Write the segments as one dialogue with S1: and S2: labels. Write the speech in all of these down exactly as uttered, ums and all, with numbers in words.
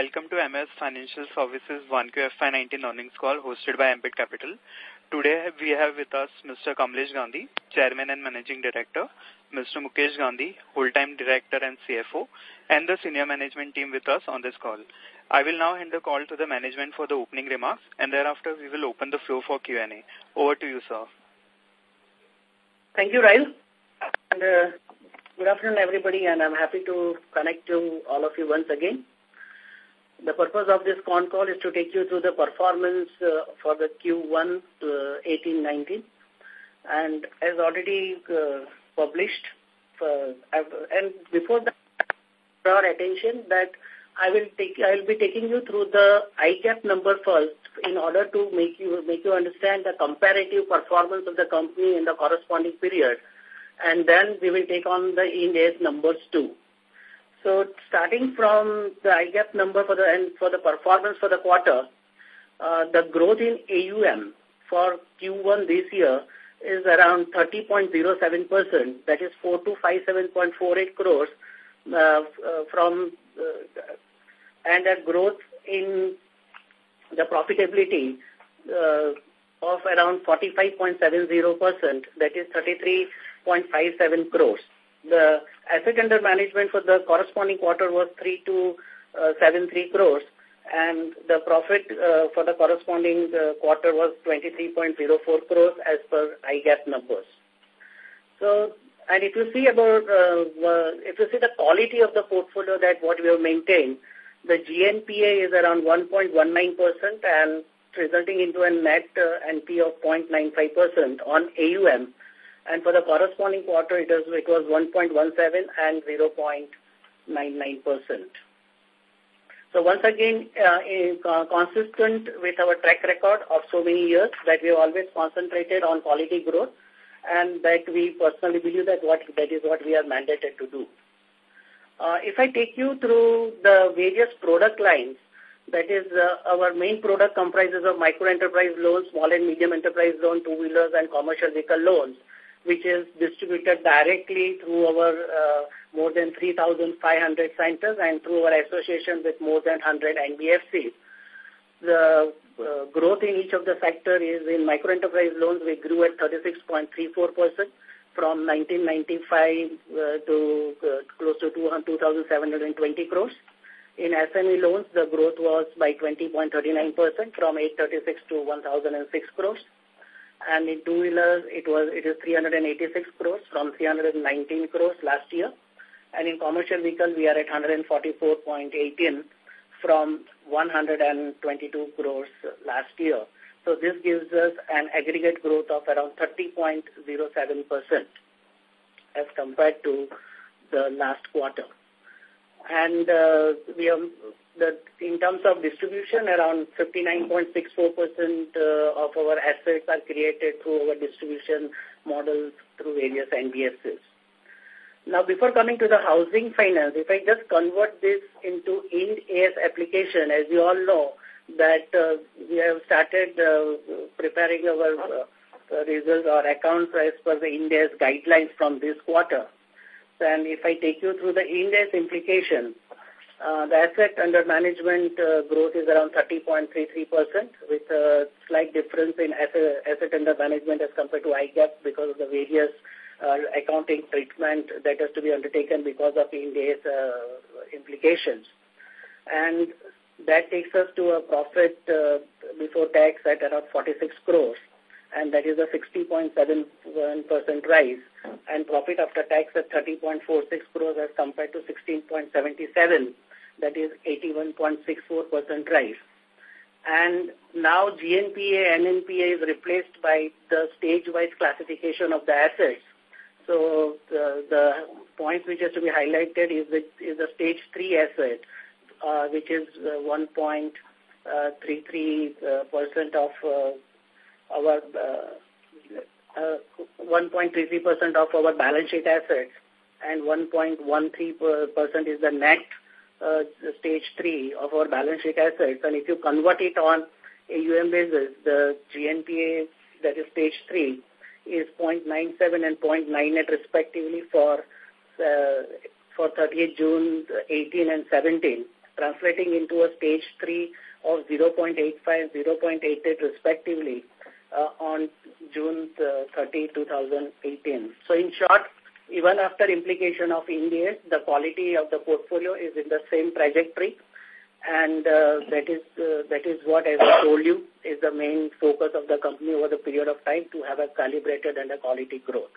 S1: welcome to M S Financial Services one Q F Y nineteen earnings call hosted by Ambit Capital. Today we have with us Mister Kamlesh Gandhi, Chairman and Managing Director, Mister Mukesh Gandhi, Whole-Time Director and C F O, and the senior management team with us on this call. I will now hand the call to the management for the opening remarks, and thereafter we will open the floor for Q and A. Over to you, sir.
S2: Thank you, Ryle. And, uh, good afternoon, everybody, and I'm happy to connect to all of you once again. The purpose of this con call is to take you through the performance uh, for the Q one eighteen nineteen. And as already uh, published, uh, and before that, draw attention that I will take I will be taking you through the I GAAP number first in order to make you make you understand the comparative performance of the company in the corresponding period, and then we will take on the Ind AS numbers too. So starting from the I GAAP number for the and for the performance for the quarter, uh, the growth in A U M for Q one this year is around thirty point zero seven percent. That is four two five seven point four eight crores uh, uh, from uh, and a growth in the profitability uh, of around forty-five point seven zero percent. That is thirty-three point five seven crores. The asset under management for the corresponding quarter was three two seven three crores, and the profit uh, for the corresponding uh, quarter was twenty-three point zero four crores as per I GAAP numbers. So, and if you see about, uh, uh, if you see the quality of the portfolio that what we have maintained, the G N P A is around one point one nine percent and resulting into a net uh, N P A of zero point nine five percent on A U M. And for the corresponding quarter, it was, it was one point one seven and zero point nine nine percent. So once again, uh, in, uh, consistent with our track record of so many years that we have always concentrated on quality growth, and that we personally believe that what that is what we are mandated to do. Uh, if I take you through the various product lines, that is uh, our main product comprises of micro enterprise loans, small and medium enterprise loan, two-wheelers and commercial vehicle loans, which is distributed directly through our uh, more than three thousand five hundred centers and through our association with more than one hundred N B F Cs. The uh, growth in each of the sector is in micro enterprise loans, we grew at thirty-six point three four percent from nineteen ninety-five uh, to uh, close to two thousand seven hundred twenty crores. In S M E loans, the growth was by twenty point three nine percent from eight thirty-six to one thousand six crores. And in two-wheelers, it was it is three hundred eighty-six crores from three hundred nineteen crores last year. And in commercial vehicle, we are at one hundred forty-four point one eight from one hundred twenty-two crores last year. So this gives us an aggregate growth of around thirty point zero seven percent as compared to the last quarter. And uh, we have the in terms of distribution, around fifty-nine point six four percent uh, of our assets are created through our distribution models through various N B F Cs. Now, before coming to the housing finance, if I just convert this into Ind AS application, as you all know, that uh, we have started uh, preparing our uh, results or accounts as per the Ind AS guidelines from this quarter. And if I take you through the Ind AS implication, uh, the asset under management uh, growth is around thirty point three three percent with a slight difference in asset, asset under management as compared to I GAAP because of the various uh, accounting treatment that has to be undertaken because of Ind AS uh, implications. And that takes us to a profit uh, before tax at around forty-six crores. And that is a sixty point seven one percent rise, and profit after tax at thirty point four six crores as compared to sixteen point seven seven, that is eighty-one point six four percent rise. And now G N P A, N N P A is replaced by the stage-wise classification of the assets. So the, the point which has to be highlighted is the, is the stage three asset, uh, which is uh, one point three three percent of uh, our uh, uh, one point three three percent of our balance sheet assets, and one point one three percent is the net uh, stage three of our balance sheet assets. And if you convert it on A U M basis, the G N P A, that is stage three, is zero point nine seven and zero point nine eight respectively for uh, for thirtieth June eighteen and seventeen. translating into a stage three of zero point eight five, zero point eight eight respectively uh, on June thirtieth, two thousand eighteen. So in short, even after implication of Ind AS, the quality of the portfolio is in the same trajectory, and uh, that is uh, that is what, as I told you, is the main focus of the company over the period of time to have a calibrated and a quality growth.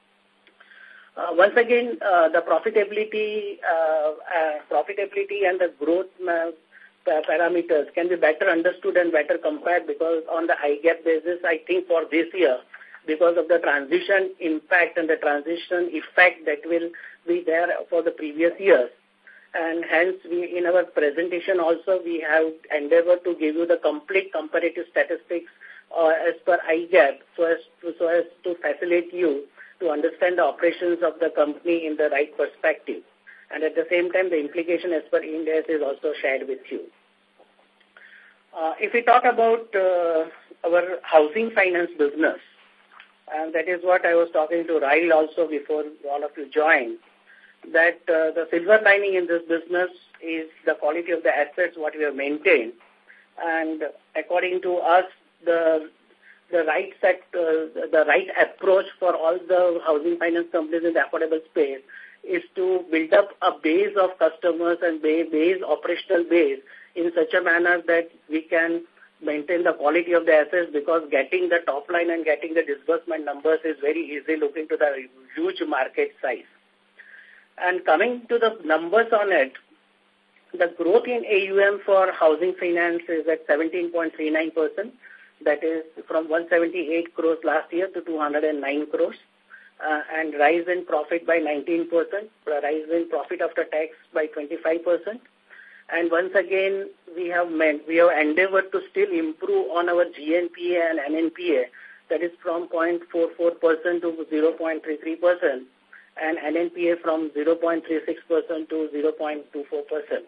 S2: Uh, once again, uh, the profitability, uh, uh, profitability and the growth uh, parameters can be better understood and better compared, because on the I GAAP basis, I think for this year, because of the transition impact and the transition effect that will be there for the previous years. And hence, we, in our presentation also, we have endeavored to give you the complete comparative statistics uh, as per I GAAP, so as, to, so as to facilitate you to understand the operations of the company in the right perspective. And at the same time, the implication as per Ind AS is also shared with you. Uh, if we talk about uh, our housing finance business, and that is what I was talking to Rahil also before all of you joined, that uh, the silver lining in this business is the quality of the assets what we have maintained. And according to us, the the right set, uh, the right approach for all the housing finance companies in the affordable space is to build up a base of customers and base, operational base in such a manner that we can maintain the quality of the assets, because getting the top line and getting the disbursement numbers is very easy looking to the huge market size. And coming to the numbers on it, the growth in A U M for housing finance is at seventeen point three nine percent. That is from one hundred seventy-eight crores last year to two hundred nine crores. Uh, and rise in profit by nineteen percent, rise in profit after tax by twenty-five percent. And once again, we have meant, we have endeavored to still improve on our G N P A and N N P A, that is from zero point four four percent to zero point three three percent, and N N P A from zero point three six percent to zero point two four percent.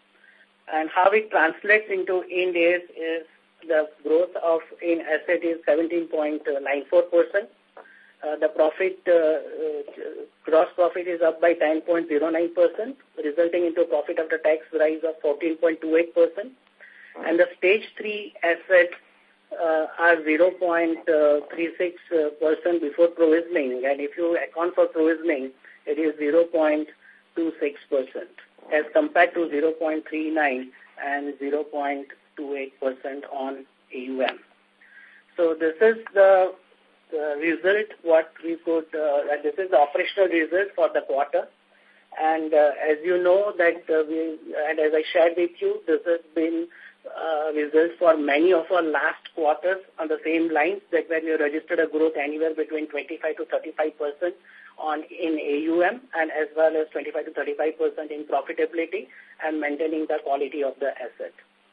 S2: And how it translates into Ind AS is the growth of in asset is seventeen point nine four percent. Uh, the profit, uh, uh, gross profit is up by ten point zero nine percent, resulting into profit after tax rise of fourteen point two eight percent. And the stage three assets uh, are zero point three six percent before provisioning. And if you account for provisioning, it is zero point two six percent as compared to zero point three nine and zero point two eight percent on A U M. So this is the uh, result what we could, uh, this is the operational result for the quarter. And uh, as you know that uh, we, and as I shared with you, this has been uh, results for many of our last quarters on the same lines, that when we registered a growth anywhere between twenty-five to thirty-five percent on in A U M, and as well as twenty-five to thirty-five percent in profitability, and maintaining the quality of the asset.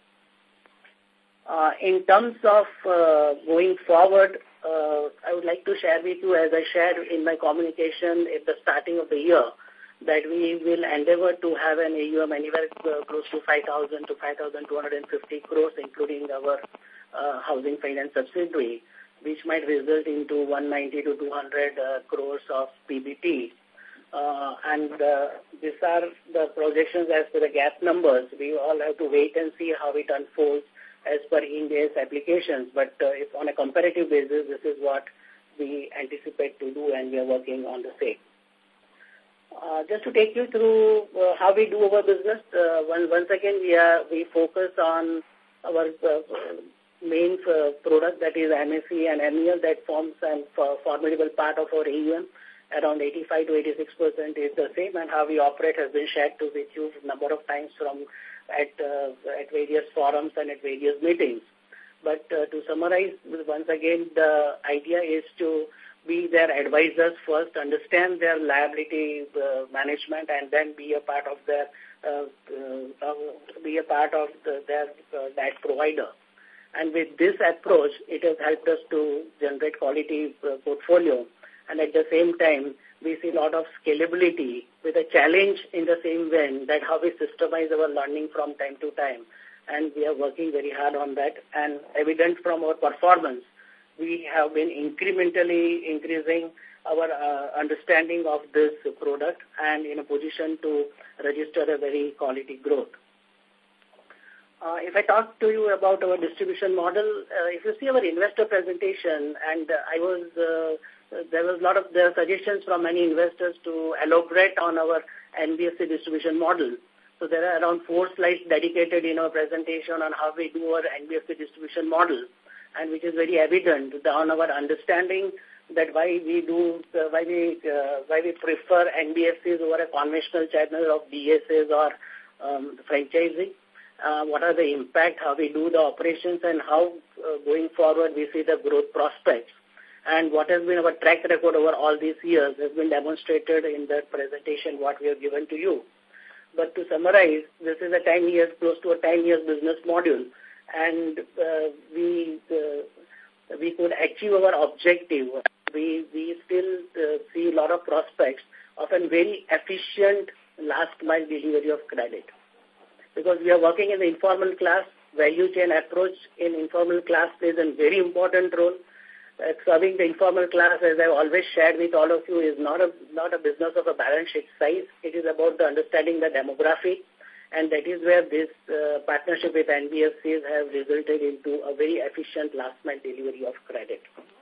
S2: Uh, in terms of uh, going forward, uh, I would like to share with you, as I shared in my communication at the starting of the year, that we will endeavor to have an A U M anywhere uh, close to five thousand to five thousand two hundred fifty crores, including our uh, housing finance subsidiary, which might result into one ninety to two hundred uh, crores of P B T. Uh, and uh, these are the projections as per the GAAP numbers. We all have to wait and see how it unfolds as per Ind AS applications. But uh, if on a comparative basis, this is what we anticipate to do, and we are working on the same. Uh, just to take you through uh, how we do our business, uh, once, once again, we are we focus on our uh, main uh, product, that is M S C and M E L, that forms a formidable part of our A U M. Around eighty-five to eighty-six percent is the same, and how we operate has been shared to with you a number of times from at uh, at various forums and at various meetings. But uh, to summarize, once again, the idea is to be their advisors first, understand their liability uh, management, and then be a part of their uh, uh, be a part of the, their uh, that provider. And with this approach, it has helped us to generate quality uh, portfolio. And at the same time, we see a lot of scalability with a challenge in the same vein, that how we systemize our learning from time to time. And we are working very hard on that. And evident from our performance, we have been incrementally increasing our uh, understanding of this product and in a position to register a very quality growth. Uh, if I talk to you about our distribution model, uh, if you see our investor presentation, and uh, I was, uh, there was a lot of the suggestions from many investors to elaborate on our N B F C distribution model. So there are around four slides dedicated in our presentation on how we do our N B F C distribution model, and which is very evident on our understanding that why we do, uh, why we, uh, why we prefer N B F Cs over a conventional channel of D S As or um, franchising. Uh, what are the impact, how we do the operations, and how uh, going forward we see the growth prospects. And what has been our track record over all these years has been demonstrated in that presentation what we have given to you. But to summarize, this is a ten years, close to a ten years business module, and uh, we uh, we could achieve our objective. We, we still uh, see a lot of prospects of a very efficient last mile delivery of credit. Because we are working in the informal class, value chain approach in informal class plays a very important role. Uh, serving the informal class, as I've always shared with all of you, is not a not a business of a balance sheet size. It is about the understanding the demography, and that is where this uh, partnership with N B F Cs have resulted into a very efficient last mile delivery of credit.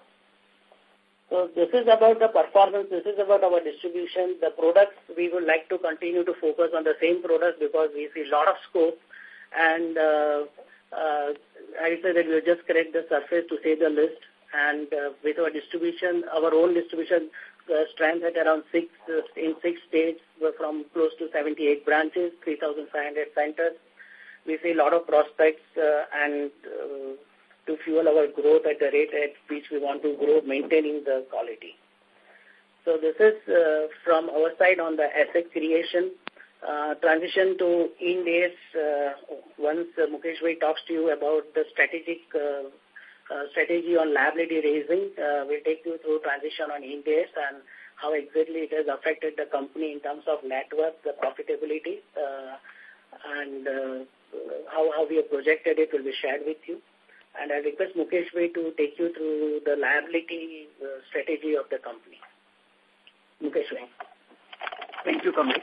S2: So this is about the performance, this is about our distribution. The products, we would like to continue to focus on the same products because we see a lot of scope. And uh, uh, I say that we'll just correct the surface to say the list. And uh, with our distribution, our own distribution uh, strength at around six, uh, in six states, we're from close to seventy-eight branches, three thousand five hundred centers. We see a lot of prospects uh, and uh, to fuel our growth at the rate at which we want to grow, maintaining the quality. So this is uh, from our side on the asset creation. Uh, transition to Ind AS, uh, once uh, Mukesh Bhai talks to you about the strategic uh, uh, strategy on liability raising, uh, we'll take you through transition on Ind AS and how exactly it has affected the company in terms of net worth, the profitability, uh, and uh, how, how we have projected it will be shared with you. And I request Mukesh Bhai to take you through the liability uh, strategy of the company. Mukesh Bhai.
S3: Thank you, Kamlesh.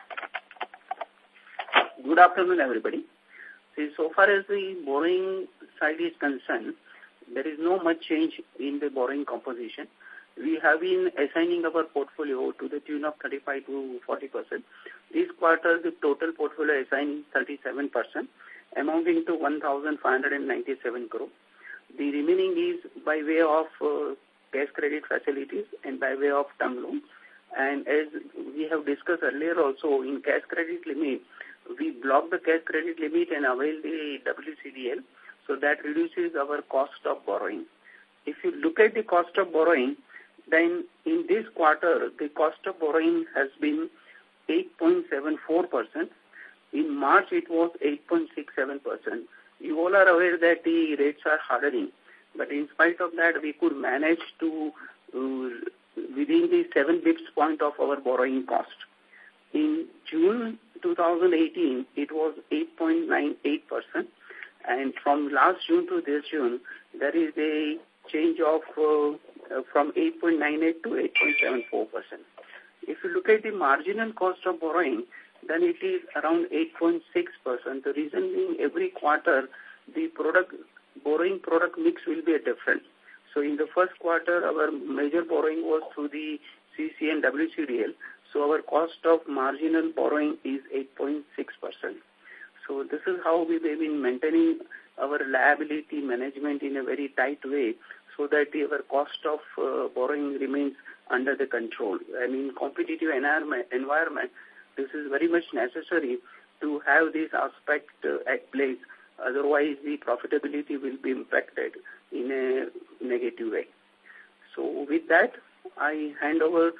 S3: Good afternoon, everybody. See, so far as the borrowing side is concerned, there is no much change in the borrowing composition. We have been assigning our portfolio to the tune of thirty-five to forty percent. This quarter, the total portfolio assigned thirty-seven percent, amounting to one thousand five hundred ninety-seven crore. The remaining is by way of uh, cash credit facilities and by way of term loans. And as we have discussed earlier also, in cash credit limit, we block the cash credit limit and avail the W C D L, so that reduces our cost of borrowing. If you look at the cost of borrowing, then in this quarter, the cost of borrowing has been eight point seven four percent. In March, it was eight point six seven percent. You all are aware that the rates are hardening, but in spite of that, we could manage to uh, within the seven bips point of our borrowing cost. In June two thousand eighteen, it was eight point nine eight percent, and from last June to this June, there is a change of uh, uh, from eight point nine eight to eight point seven four percent. If you look at the marginal cost of borrowing, then it is around eight point six percent. The reason being every quarter, the product borrowing product mix will be different. So in the first quarter, our major borrowing was through the C C and W C D L. So our cost of marginal borrowing is eight point six percent. So this is how we've been maintaining our liability management in a very tight way, so that our cost of uh, borrowing remains under the control. I mean, competitive environment, environment, this is very much necessary to have this aspect uh, at place. Otherwise, the profitability will be impacted in a negative way. So with that, I hand over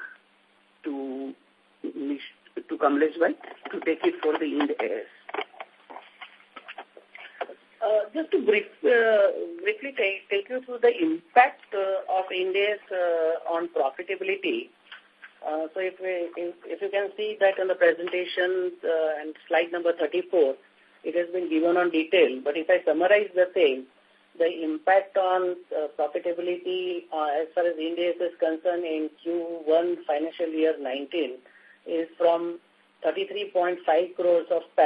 S3: to to Kamlesh Bhai to take it for the Ind AS.
S2: Uh, just to brief, uh, briefly take, take you through the impact uh, of Ind AS uh, on profitability. Uh, so if, we, if, if you can see that in the presentation uh, and slide number thirty-four, it has been given on detail. But if I summarize the same, the impact on uh, profitability uh, as far as Ind AS is concerned in Q one financial year nineteen is from thirty-three point five crores of P A T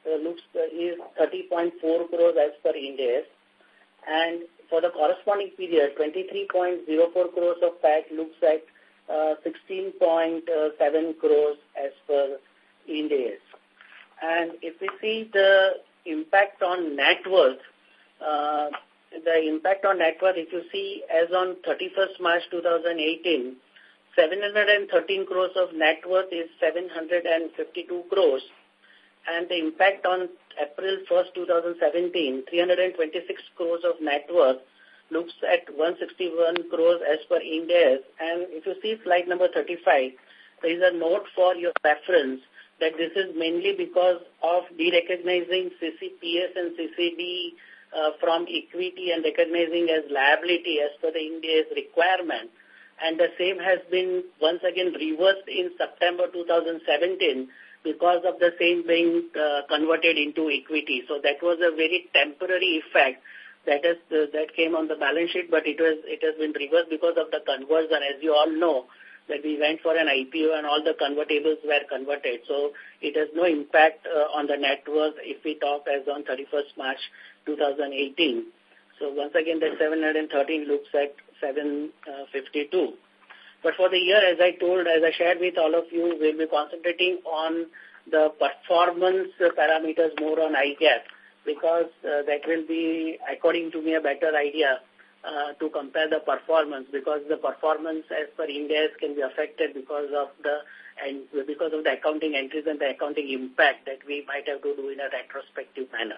S2: uh, looks uh, is thirty point four crores as per Ind AS, and for the corresponding period, twenty-three point zero four crores of P A T looks at uh, sixteen point seven crores as per Ind AS. And if we see the impact on net worth, uh, the impact on net worth, if you see as on thirty-first March two thousand eighteen, seven hundred thirteen crores of net worth is seven hundred fifty-two crores. And the impact on April first, two thousand seventeen, three hundred twenty-six crores of net worth looks at one hundred sixty-one crores as per Ind AS. And if you see slide number thirty-five, there is a note for your reference that this is mainly because of derecognizing C C P S and C C D uh, from equity and recognizing as liability as per the Ind AS requirement. And the same has been once again reversed in September two thousand seventeen because of the same being uh, converted into equity. So that was a very temporary effect that is uh, that came on the balance sheet, but it was it has been reversed because of the conversion. As you all know, that we went for an I P O and all the convertibles were converted. So it has no impact uh, on the net worth if we talk as on thirty-first March two thousand eighteen. So once again, the seven hundred thirteen looks at seven fifty-two. But for the year, as I told, as I shared with all of you, we'll be concentrating on the performance parameters more on I GAAP, because uh, that will be, according to me, a better idea uh, to compare the performance, because the performance as per Ind AS can be affected because of the and because of the accounting entries and the accounting impact that we might have to do in a retrospective manner.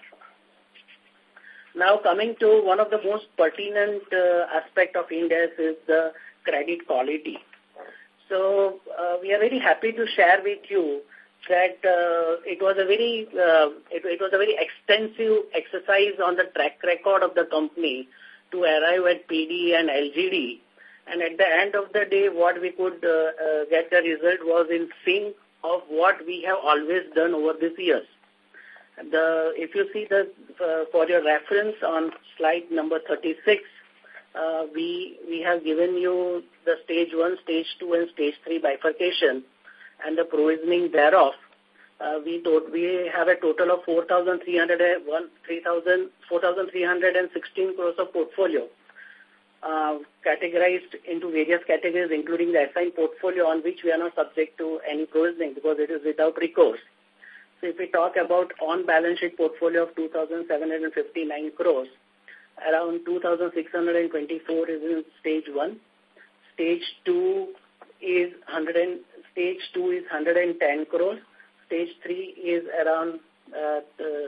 S2: Now, coming to one of the most pertinent uh, aspect of Ind AS is the credit quality. So, uh, we are very happy to share with you that uh, it was a very uh, it, it was a very extensive exercise on the track record of the company to arrive at P D and L G D. And at the end of the day, what we could uh, uh, get the result was in sync of what we have always done over these years. The, if you see the, uh, for your reference on slide number thirty-six, uh, we, we have given you the stage one, stage two, and stage three bifurcation and the provisioning thereof. Uh, we, tot we have a total of four thousand three hundred sixteen crores of portfolio, uh, categorized into various categories, including the assigned portfolio on which we are not subject to any provisioning because it is without recourse. So if we talk about on-balance sheet portfolio of two thousand seven hundred fifty-nine crores, around two thousand six hundred twenty-four is in stage one. Stage two is one hundred, stage two is one hundred ten crores. Stage three is around uh,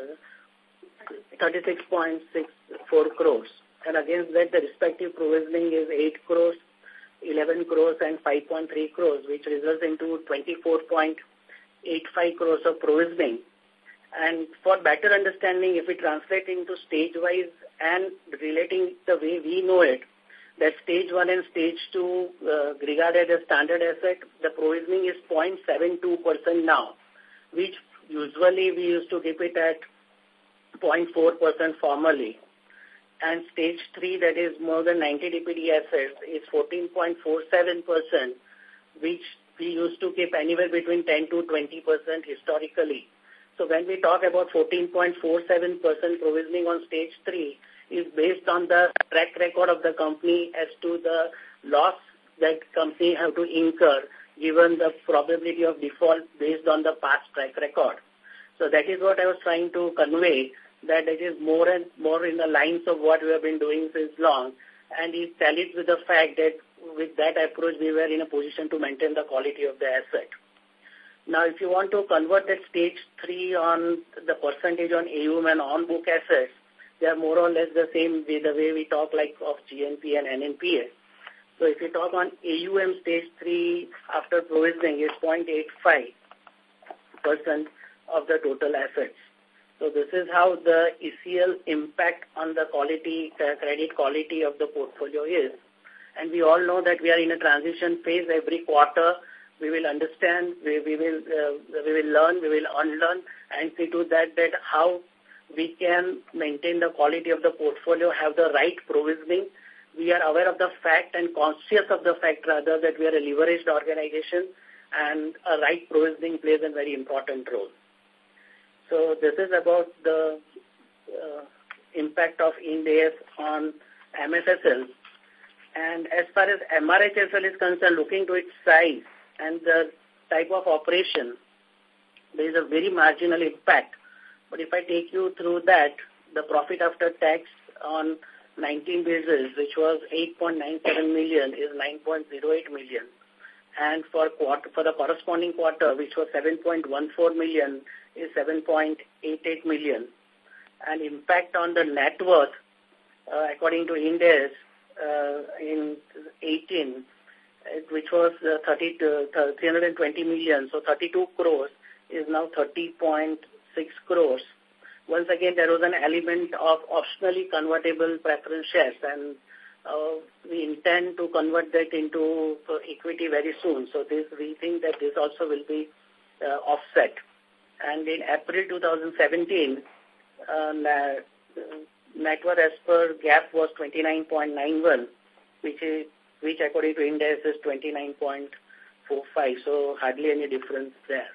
S2: thirty-six point six four crores. And against that, the respective provisioning is eight crores, eleven crores, and five point three crores, which results into twenty-four point eight five crores of provisioning. And for better understanding, if we translate into stage-wise and relating the way we know it, that stage one and stage two uh, regarded as standard asset, the provisioning is zero point seven two percent now, which usually we used to keep it at zero point four percent formerly. And stage three, that is more than ninety D P D assets, is fourteen point four seven percent, which we used to keep anywhere between ten to twenty percent historically. So when we talk about fourteen point four seven percent provisioning on stage three, is based on the track record of the company as to the loss that company have to incur given the probability of default based on the past track record. So that is what I was trying to convey, that it is more and more in the lines of what we have been doing since long, and it tallies with the fact that with that approach we were in a position to maintain the quality of the asset. Now, if you want to convert that stage three on the percentage on A U M and on-book assets, they are more or less the same way the way we talk like of G N P A and N N P A. So if you talk on A U M stage three after provisioning is zero point eight five percent of the total assets. So this is how the E C L impact on the quality, uh, credit quality of the portfolio is. And we all know that we are in a transition phase. Every quarter we will understand, we, we will uh, we will learn, we will unlearn, and see to that that how we can maintain the quality of the portfolio, have the right provisioning. We are aware of the fact and conscious of the fact rather that we are a leveraged organization, and a right provisioning plays a very important role. So this is about the uh, impact of Ind A S on M S S L. And as far as M R H S L is concerned, looking to its size and the type of operation, there is a very marginal impact. But if I take you through that, the profit after tax on nineteen basis, which was eight point nine seven million, is nine point zero eight million. And for quarter, for the corresponding quarter, which was seven point one four million, is seven point eight eight million. And impact on the net worth, uh, according to Ind A S, uh, in eighteen, which was uh, thirty to, uh, three hundred twenty million, so thirty-two crores, is now thirty point six crores. Once again, there was an element of optionally convertible preference shares, and uh, we intend to convert that into uh, equity very soon. So this, we think that this also will be uh, offset. And in April two thousand seventeen, uh, net worth as per GAAP was twenty-nine point nine one, which is which according to Ind A S is twenty-nine point four five. So hardly any difference there.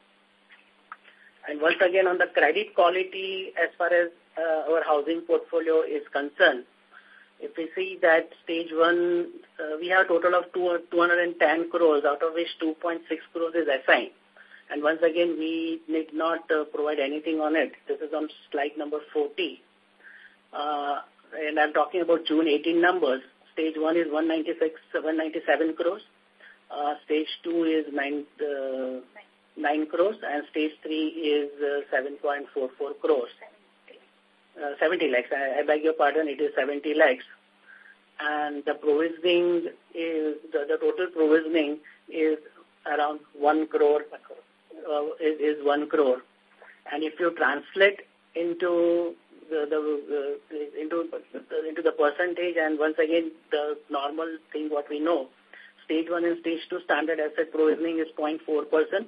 S2: And once again, on the credit quality, as far as uh, our housing portfolio is concerned, if we see that stage one, uh, we have a total of two, two hundred ten crores, out of which two point six crores is assigned. And once again, we need not uh, provide anything on it. This is on slide number forty. Uh, and I'm talking about June eighteen numbers. Stage one is one ninety-six, one ninety-seven crores. Uh, stage two is nine, uh, nine crores, and stage three is uh, seven point four four crores. Uh, seventy lakhs. I, I beg your pardon, it is seventy lakhs. And the provisioning is, the, the total provisioning is around one crore, uh, is, is one crore. And if you translate into the, the, uh, into, into the percentage, and once again, the normal thing what we know, stage one and stage two standard asset provisioning is zero point four percent.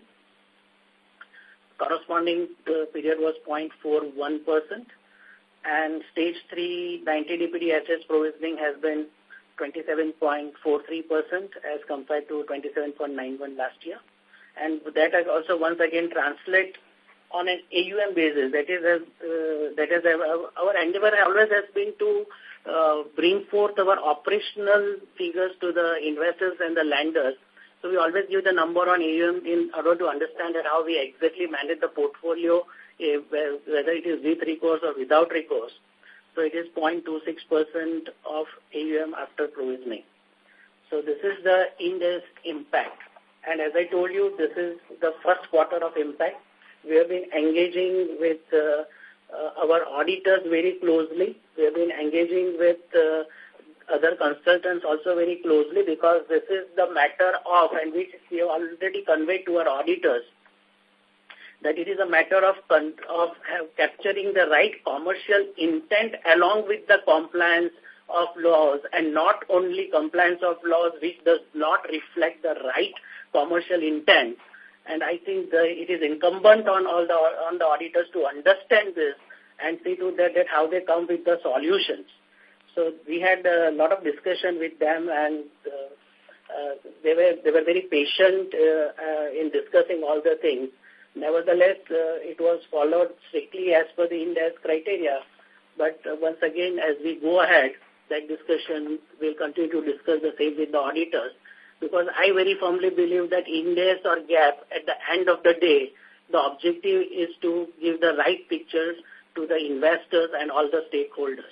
S2: Corresponding uh, period was zero point four one percent. And stage three ninety D P D assets provisioning has been twenty-seven point four three percent as compared to twenty-seven point nine one last year. And that has also once again translate on an A U M basis. That is, as, uh, that is our, our endeavor always has been to uh, bring forth our operational figures to the investors and the lenders. So we always give the number on A U M in order to understand that how we exactly manage the portfolio, if, whether it is with recourse or without recourse. So it is zero point two six percent of A U M after provisioning. So this is the Ind A S impact. And as I told you, this is the first quarter of impact. We have been engaging with uh, uh, our auditors very closely. We have been engaging with uh, other consultants also very closely, because this is the matter of, and which we have already conveyed to our auditors, that it is a matter of of capturing the right commercial intent along with the compliance of laws, and not only compliance of laws which does not reflect the right commercial intent. And I think the, it is incumbent on all the on the auditors to understand this and see to that, that how they come with the solutions. So we had a lot of discussion with them, and uh, uh, they were they were very patient uh, uh, in discussing all the things. Nevertheless, uh, it was followed strictly as per the Ind A S criteria. But uh, once again, as we go ahead, that discussion will continue to discuss the same with the auditors. Because I very firmly believe that Ind A S or GAAP, at the end of the day, the objective is to give the right pictures to the investors and all the stakeholders.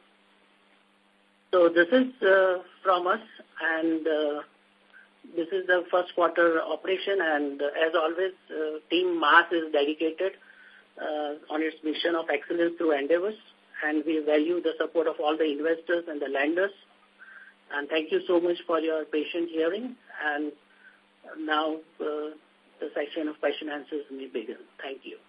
S2: So this is uh, from us, and uh, this is the first quarter operation, and uh, as always, uh, Team MAS is dedicated uh, on its mission of excellence through endeavors, and we value the support of all the investors and the lenders. And thank you so much for your patient hearing. And now uh, the section of question answers may begin. Thank you.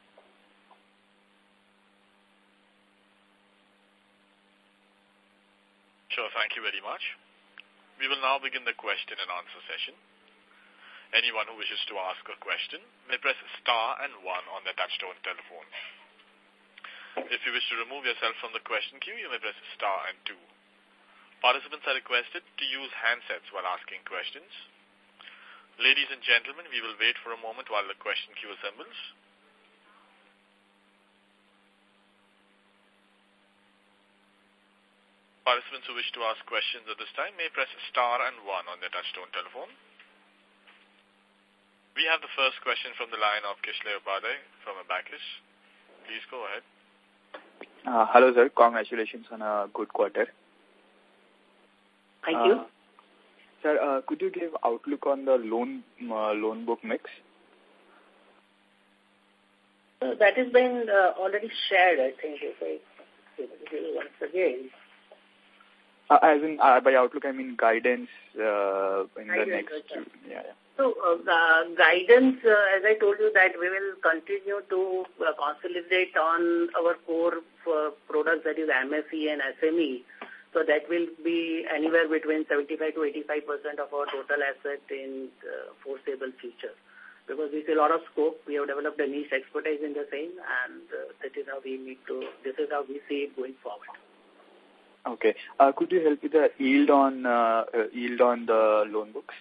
S4: Sure, thank you very much. We will now begin the question and answer session. Anyone who wishes to ask a question may press star and one on their touchtone telephone. If you wish to remove yourself from the question queue, you may press star and two. Participants are requested to use handsets while asking questions. Ladies and gentlemen, we will wait for a moment while the question queue assembles. Participants who wish to ask questions at this time may press star and one on their touchtone telephone. We have the first question from the line of Kishlay Upadhyay from Abacus. Please go ahead.
S5: Uh, hello, sir. Congratulations on a good quarter.
S2: Thank
S5: uh,
S2: you.
S5: Sir, uh, could you give outlook on the loan uh, loan book mix?
S2: Uh, that has been uh, already shared, I think, if I give it once again.
S5: Uh, as in, uh, by outlook, I mean guidance uh, in
S2: Guidance,
S5: the next...
S2: okay.
S5: Yeah, yeah.
S2: So, uh, the guidance, uh, as I told you, that we will continue to uh, consolidate on our core uh, products, that is M S E and S M E. So that will be anywhere between seventy-five to eighty-five percent of our total asset in the foreseeable future. Because we see a lot of scope, we have developed a niche expertise in the same, and uh, that is how we need to, this is how we see it going forward.
S5: Okay. Uh, could you help with the yield on, uh, uh, yield on the loan books?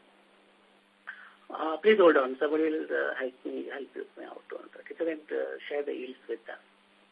S2: Uh, please hold on. Somebody will uh, help me help me out on that. If you can uh, share the yields with them.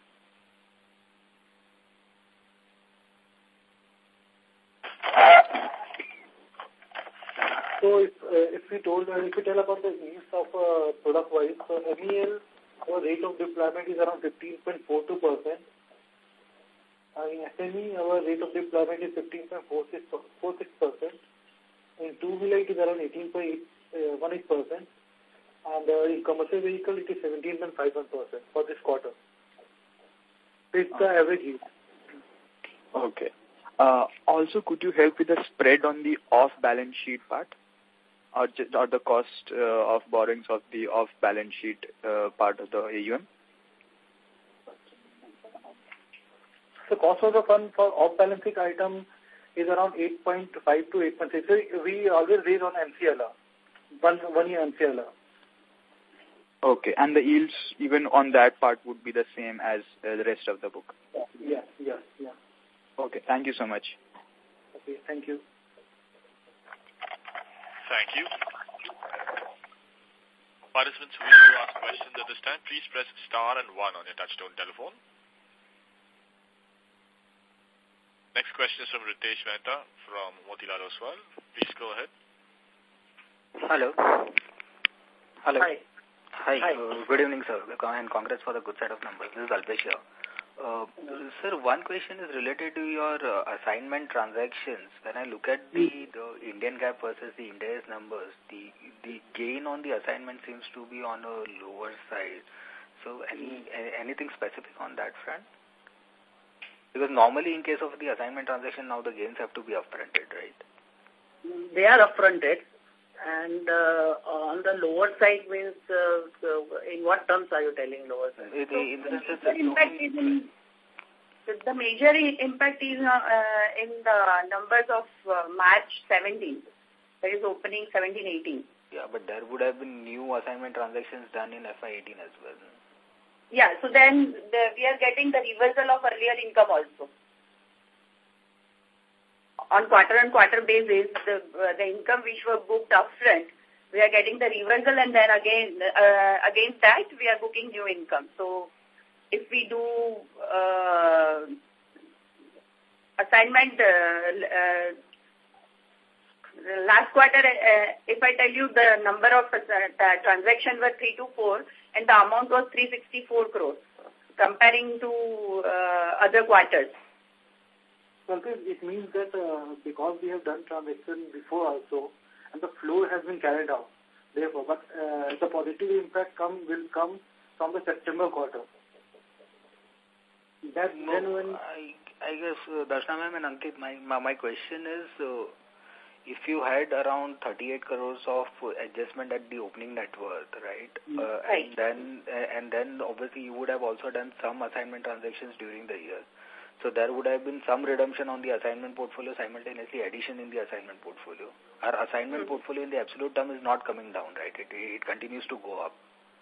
S6: So if uh, if we told uh, if we tell about the yields of uh, product wise, so M E L, our rate of deployment is around fifteen point four two percent. Uh, in S M E, our rate of deployment is fifteen point four six percent. In two-wheeler, it is around eighteen point one eight percent. And uh, in commercial vehicle, it is seventeen point five one percent for this quarter. It's the average yield.
S5: Okay. Uh, also, could you help with the spread on the off-balance sheet part? Or, just, or the cost uh, of borrowings of the off-balance sheet uh, part of the A U M?
S6: The cost of the fund for off-balance sheet item is around eight point five to eight point six. So we always raise on M C L R, one, one year M C L R.
S5: Okay, and the yields even on that part would be the same as uh, the rest of the book?
S6: Yeah, yeah, yeah.
S5: Okay, thank you so much.
S6: Okay, thank you.
S4: Thank you. Participants who wish to ask questions at this time, please press star and one on your touchtone telephone. Next question is from Ritesh Mehta from Motilal Oswal. Please go ahead.
S7: Hello. Hello.
S2: Hi.
S7: Hi.
S2: Hi.
S7: Uh, good evening, sir, and congrats for the good set of numbers. This is Alpesh here. Uh, sir, one question is related to your uh, assignment transactions. When I look at the, the Indian GAAP versus the Ind AS numbers, the the gain on the assignment seems to be on a lower side. So, any anything specific on that front? Because normally, in case of the assignment transaction, now the gains have to be upfronted, right?
S2: They are upfronted. And uh, on the lower side means, uh, so in what terms are you telling lower side?
S7: The,
S2: so,
S7: in the,
S2: the, the impact is in, the major impact is uh, in the numbers of uh, March seventeenth, that is opening seventeen eighteen.
S7: Yeah, but there would have been new assignment transactions done in F Y eighteen as well.
S2: Yeah, so then the, we are getting the reversal of earlier income also. On quarter-on-quarter basis, the, uh, the income which were booked upfront, we are getting the reversal, and then again, uh, against that, we are booking new income. So, if we do uh, assignment, uh, uh, last quarter, uh, if I tell you the number of uh, the transactions were three two four, and the amount was three sixty-four crores, comparing to uh, other quarters.
S6: Well, it means that uh, because we have done transaction before also, and the flow has been carried out. Therefore, but uh, the positive impact come will come from the September quarter. That
S7: no,
S6: then when
S7: I, I guess, uh, Darshana ma'am and Ankit, my, my, my question is, uh, if you had around thirty-eight crores of adjustment at the opening net worth, right? Uh,
S2: right.
S7: And then, uh, and then obviously you would have also done some assignment transactions during the year. So there would have been some redemption on the assignment portfolio, simultaneously addition in the assignment portfolio. Our assignment mm-hmm. portfolio in the absolute term is not coming down, right? It, it continues to go up.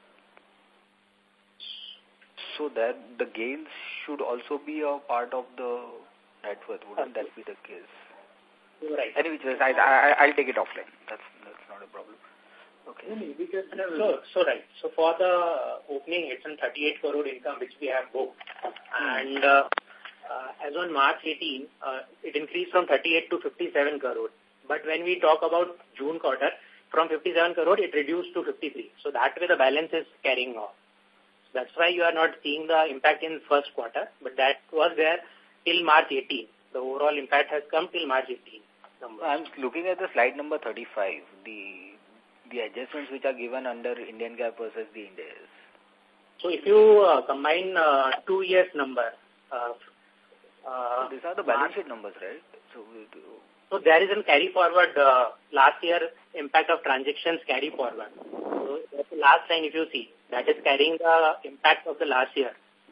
S7: So that the gains should also be a part of the net worth. Wouldn't that be the case?
S2: Right.
S7: Anyway, I, I, I'll take it offline. That's, that's not a problem. Okay.
S8: So, so right. So for the opening, it's an thirty-eight crore income which we have booked. And uh, uh, as on March eighteenth, uh, it increased from thirty-eight to fifty-seven crore. But when we talk about June quarter, from fifty-seven crore, it reduced to fifty-three. So that way the balance is carrying off. So that's why you are not seeing the impact in first quarter, but that was there till March eighteenth. The overall impact has come till March eighteenth. Number.
S7: I'm looking at the slide number thirty-five, the the adjustments which are given under Indian GAAP versus the Ind AS.
S8: So if you uh, combine uh, two years number, uh, uh,
S7: so these are the balance sheet numbers, right? So,
S8: so there is a carry forward uh, last year impact of transactions carry forward. So that's the last line if you see, that is carrying the impact of the last year.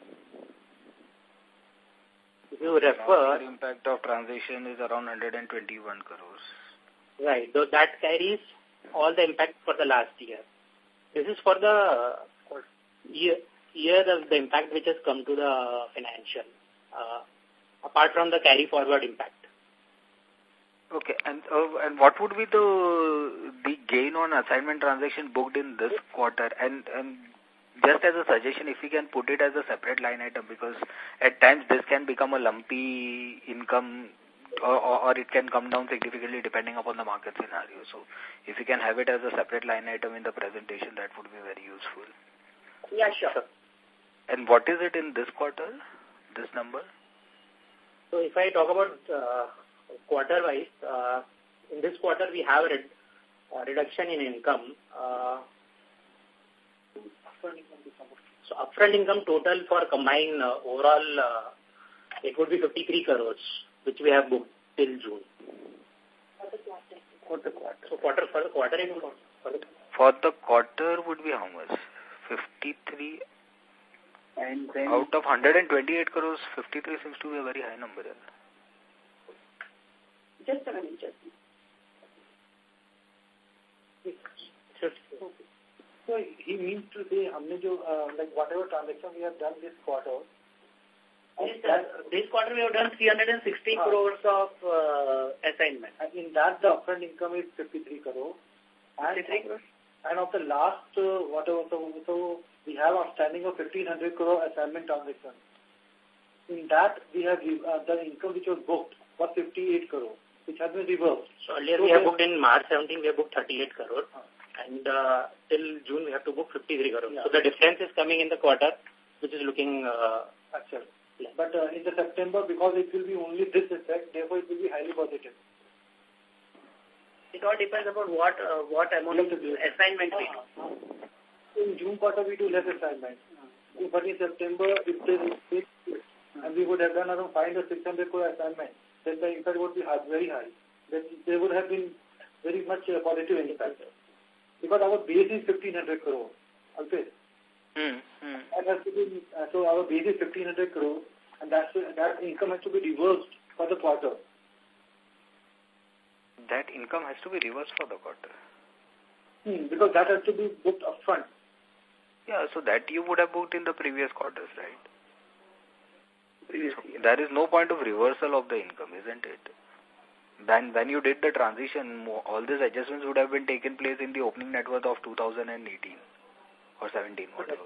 S8: If you refer,
S7: the impact of transaction is around one hundred twenty-one crores.
S8: Right, so that carries all the impact for the last year. This is for the year, year of the impact which has come to the financial, uh, apart from the carry forward impact.
S7: Okay, and uh, and what would be the the gain on assignment transaction booked in this quarter? And and just as a suggestion, if we can put it as a separate line item, because at times this can become a lumpy income, or, or, or it can come down significantly depending upon the market scenario. So if we can have it as a separate line item in the presentation, that would be very useful.
S2: Yeah, sure.
S7: And what is it in this quarter, this number?
S8: So if I talk about uh, quarter-wise, uh, in this quarter we have a red, uh, reduction in income. Uh, so upfront income total for combined uh, overall, uh, it would be fifty-three crores, which we have booked till June. For the quarter. So quarter for the quarter, it would, for the
S7: For the quarter would be how much? fifty-three.
S3: And then
S7: out of one hundred twenty-eight crores, fifty-three seems to be a very high number.
S2: Just a minute, just a minute.
S6: So he means to say, हमने जो uh, like whatever transaction we have done this quarter.
S2: This, uh, this quarter we have done three hundred sixty uh, crores of uh, assignment.
S6: And in that the upfront income is fifty-three crores. And,
S2: fifty-three crores?
S6: And of the last uh, whatever, so, so we have outstanding of fifteen hundred crore assignment transaction. In that we have uh, the income which was booked was fifty-eight crore, which has been reversed.
S8: So earlier so we have booked in March seventeenth, we have booked thirty-eight crore. Uh, and uh, till June we have to book fifty-three crore. Yeah. So the difference is coming in the quarter, which is looking uh,
S6: actual. Yeah. But uh, in the September, because it will be only this effect, therefore it will be highly positive.
S2: It all depends upon what uh, what amount of assignment we do.
S6: In June quarter we do less assignment. Uh, but in September, if there is six, and we would have done around five hundred, six hundred crore assignment, then the impact would be high, very high. Then there would have been very much uh, positive impact. Because our base is fifteen hundred crore. Okay.
S7: Mm, mm.
S6: And has to be, uh, so our base is fifteen hundred crore, and that's, that income has to be reversed for the quarter.
S7: That income has to be reversed for the quarter.
S6: Hmm, because that has to be booked upfront.
S7: Yeah, so that you would have booked in the previous quarters, right?
S2: Previous
S7: so
S2: year.
S7: There is no point of reversal of the income, isn't it? Then when you did the transition, all these adjustments would have been taken place in the opening net worth of two thousand eighteen or seventeen, whatever.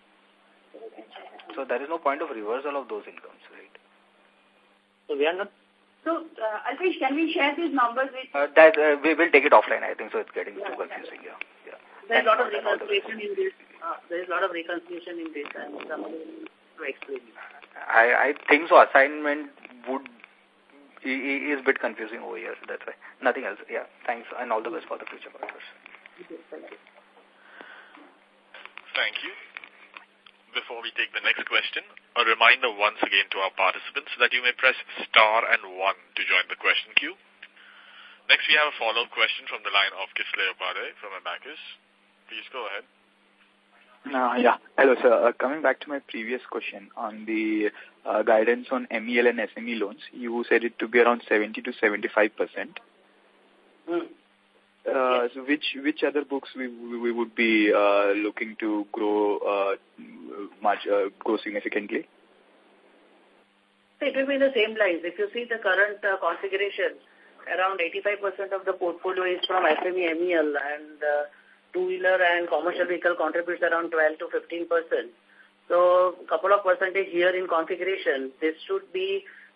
S7: So there is no point of reversal of those incomes, right?
S8: So we are not.
S2: So, uh, Alpesh, can we share these numbers with...
S7: Uh, that, uh, we will take it offline, I think, so it's getting yeah, too confusing. Yeah. Yeah.
S2: There is a lot of reconciliation in this. Uh, there is a lot of reconciliation in this, and something to explain.
S7: I, I think so. Assignment would is a bit confusing over here. That's why. Nothing else. Yeah. Thanks, and all the best for the future quarters.
S4: Thank you. Before we take the next question, a reminder once again to our participants that you may press star and one to join the question queue. Next, we have a follow-up question from the line of Kisle Upadhyay from Abacus. Please go ahead.
S5: Uh, yeah. Hello, sir. Uh, coming back to my previous question on the uh, guidance on M E L and S M E loans, you said it to be around seventy to seventy-five percent.
S2: Hmm.
S5: Uh, so which which other books we we would be uh, looking to grow uh, much uh, grow significantly?
S2: So it will be in the same lines. If you see the current uh, configuration, around eighty-five percent of the portfolio is from S M E, M E L, and uh, two-wheeler and commercial vehicle contributes around twelve to fifteen percent. So a couple of percentage here in configuration, this should be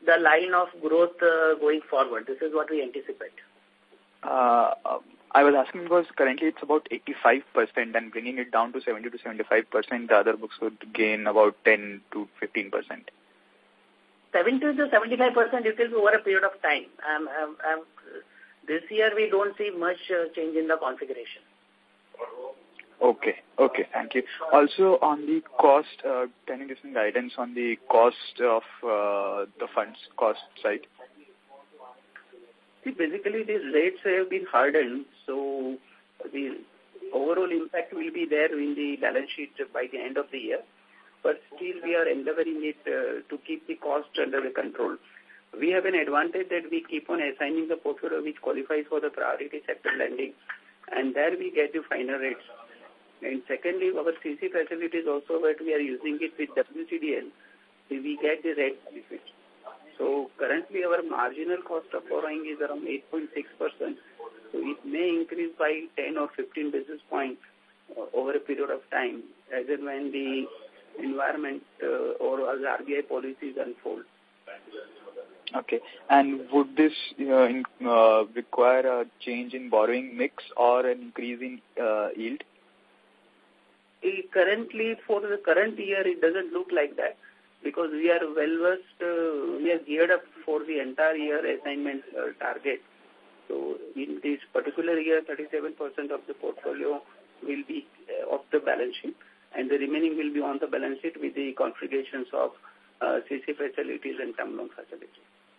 S2: the line of growth uh, going forward. This is what we anticipate.
S5: Uh, I was asking because currently it's about eighty-five percent, and bringing it down to seventy to seventy-five percent, the other books would gain about ten to fifteen percent.
S2: seventy to seventy-five percent, it will be over a period of time. Um, um, um, this year we don't see much uh, change in the configuration.
S5: Okay, okay, thank you. Also, on the cost, uh, can you give some guidance on the cost of uh, the funds cost side?
S3: See, basically these rates have been hardened, so the overall impact will be there in the balance sheet by the end of the year. But still we are endeavoring it uh, to keep the cost under the control. We have an advantage that we keep on assigning the portfolio which qualifies for the priority sector lending, and there we get the finer rates. And secondly, our C C facilities also, that we are using it with W C D L, so we get the rate benefit. So currently our marginal cost of borrowing is around eight point six percent. So it may increase by ten or fifteen basis points uh, over a period of time, as and when the environment uh, or as R B I policies unfold.
S5: Okay. And would this uh, in, uh, require a change in borrowing mix or an increase in uh, yield?
S3: Currently, for the current year, it doesn't look like that, because we are well versed, uh, we are geared up for the entire year assignment uh, target. So in this particular year, thirty-seven percent of the portfolio will be uh, off the balance sheet, and the remaining will be on the balance sheet with the configurations of uh, C C facilities and term loan facilities.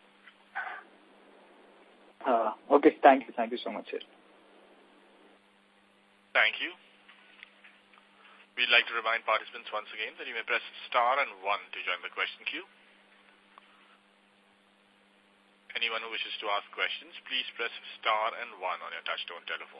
S5: Uh, okay, thank you. Thank you so much, sir.
S4: Thank you. We'd like to remind participants once again that you may press star and one to join the question queue. Anyone who wishes to ask questions, please press star and one on your touchtone telephone.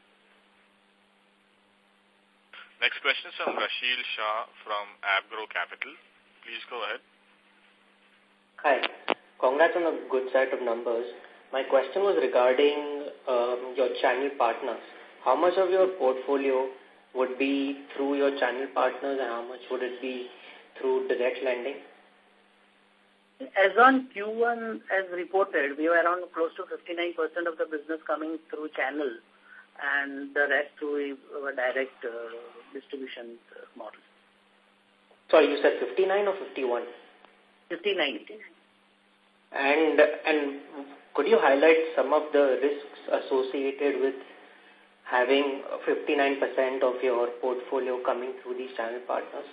S4: Next question is from Rashil Shah from Abgro Capital. Please go ahead.
S9: Hi. Congrats on a good set of numbers. My question was regarding um, your channel partners. How much of your portfolio would be through your channel partners, and how much would it be through direct lending?
S2: As on Q one, as reported, we were around close to fifty-nine percent of the business coming through channel, and the rest through our direct uh, distribution model.
S9: Sorry, you said fifty-nine or fifty-one?
S2: fifty-nine.
S9: And, and could you highlight some of the risks associated with having fifty-nine percent of your portfolio coming through these channel partners?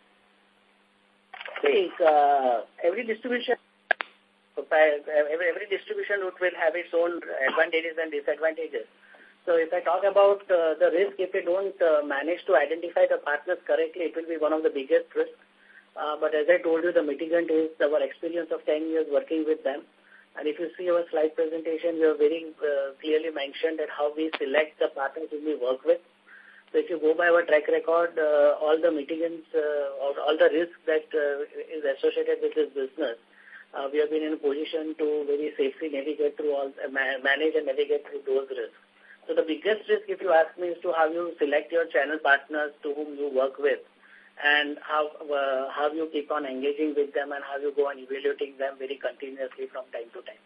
S2: See, uh, every distribution, every, every distribution route will have its own advantages and disadvantages. So if I talk about uh, the risk, if we don't uh, manage to identify the partners correctly, it will be one of the biggest risks. Uh, but as I told you, the mitigant is our experience of ten years working with them. And if you see our slide presentation, we have very uh, clearly mentioned that how we select the partners whom we work with. So if you go by our track record, uh, all the mitigants, uh, or all the risk that uh, is associated with this business, uh, we have been in a position to very safely navigate through all, uh, manage and navigate through those risks. So the biggest risk, if you ask me, is to how you select your channel partners to whom you work with, and how uh, how you keep on engaging with them, and how you go on evaluating them very continuously from time to time.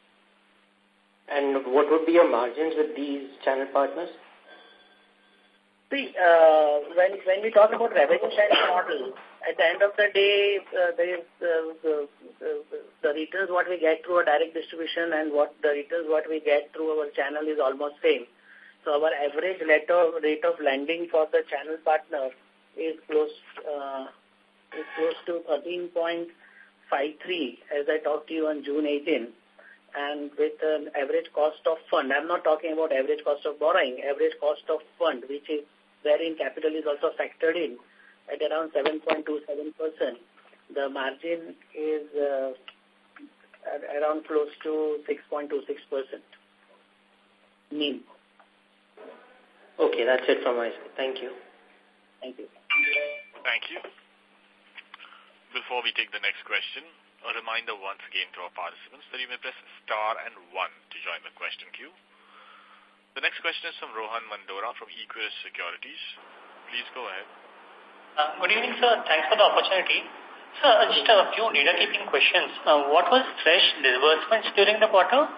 S9: And what would be your margins with these channel partners?
S2: See, uh, when when we talk about revenue sharing model, at the end of the day, uh, there is uh, the, the, the returns what we get through a direct distribution and what the returns what we get through our channel is almost same. So our average rate of, rate of lending for the channel partner is close uh, is close to thirteen point five three, as I talked to you on June eighteenth, and with an average cost of fund. I'm not talking about average cost of borrowing, average cost of fund, which is wherein capital is also factored in at around seven point two seven percent. The margin is uh, around close to six point two six percent. Mean.
S9: Okay, that's it from my side. Thank you.
S2: Thank you.
S4: Thank you. Before we take the next question, a reminder once again to our participants that you may press star and one to join the question queue. The next question is from Rohan Mandora from Equirus Securities. Please go ahead.
S10: Uh, good evening, sir. Thanks for the opportunity. Sir, uh, just a few data keeping questions. Uh, what was fresh disbursements during the quarter?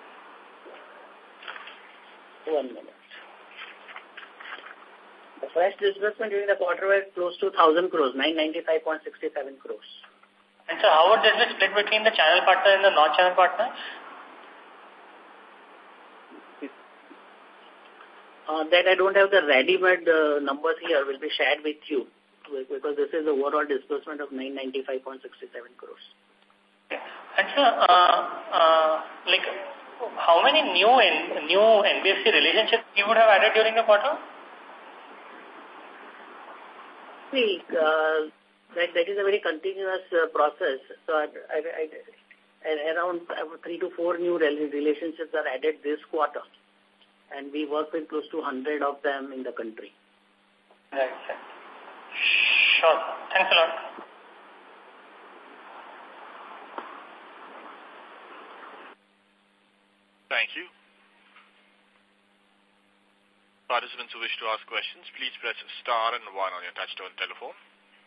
S2: One minute. The fresh disbursement during the quarter was close to one thousand crores, nine ninety-five point six seven crores.
S10: And so how would this be split between the channel partner and the non-channel partners?
S2: Uh, that I don't have the ready-made uh, numbers here, will be shared with you, because this is the overall disbursement of nine ninety-five point six seven crores.
S10: And sir, uh, uh, like, how many new N new N B F C relationships you would have added during the quarter?
S2: See, uh, that, that is a very continuous uh, process. So I, I, I, I, around three to four new relationships are added this quarter. And we work with close to one hundred of them in the country.
S10: Right, sir. Sure. Thanks a lot.
S4: Thank you. Participants who wish to ask questions, please press star and one on your touchtone telephone.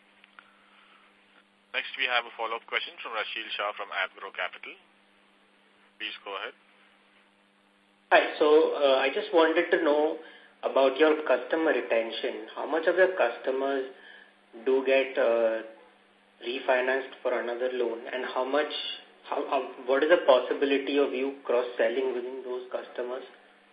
S4: Next, we have a follow-up question from Rashil Shah from Agro Capital. Please go ahead.
S9: Hi, so uh, I just wanted to know about your customer retention. How much of your customers do get uh, refinanced for another loan, and how much, how, how, what is the possibility of you cross-selling within those customers?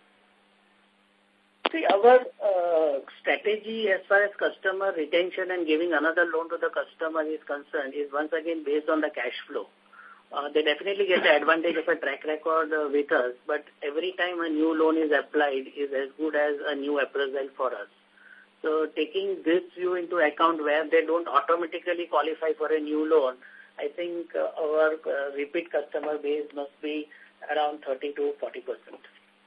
S2: See, our uh, strategy as far as customer retention and giving another loan to the customer is concerned is once again based on the cash flow. Uh, they definitely get the advantage of a track record uh, with us, but every time a new loan is applied is as good as a new appraisal for us. So taking this view into account where they don't automatically qualify for a new loan, I think uh, our uh, repeat customer base must be around thirty to forty percent.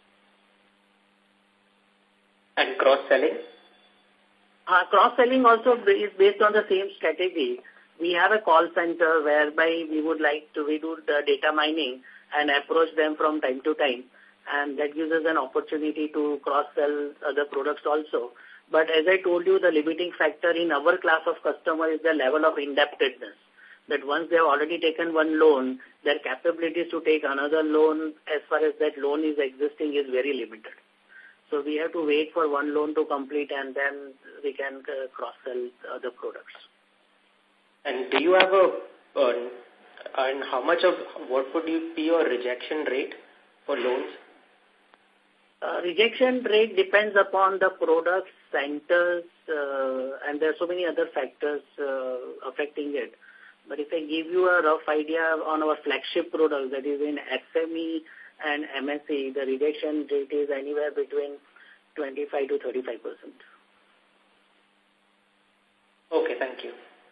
S9: And cross-selling?
S2: Uh, cross-selling also is based on the same strategy. We have a call center whereby we would like to, we do the data mining and approach them from time to time. And that gives us an opportunity to cross-sell other products also. But as I told you, the limiting factor in our class of customer is the level of indebtedness. That once they have already taken one loan, their capabilities to take another loan as far as that loan is existing is very limited. So we have to wait for one loan to complete and then we can uh, cross-sell other products.
S9: And do you have a, uh, and how much of, what would you be your rejection rate for loans?
S2: Uh, rejection rate depends upon the products, centers, uh, and there are so many other factors uh, affecting it. But if I give you a rough idea on our flagship products, that is in S M E and M S E, the rejection rate is anywhere between twenty-five to thirty-five percent.
S9: Okay, thank you.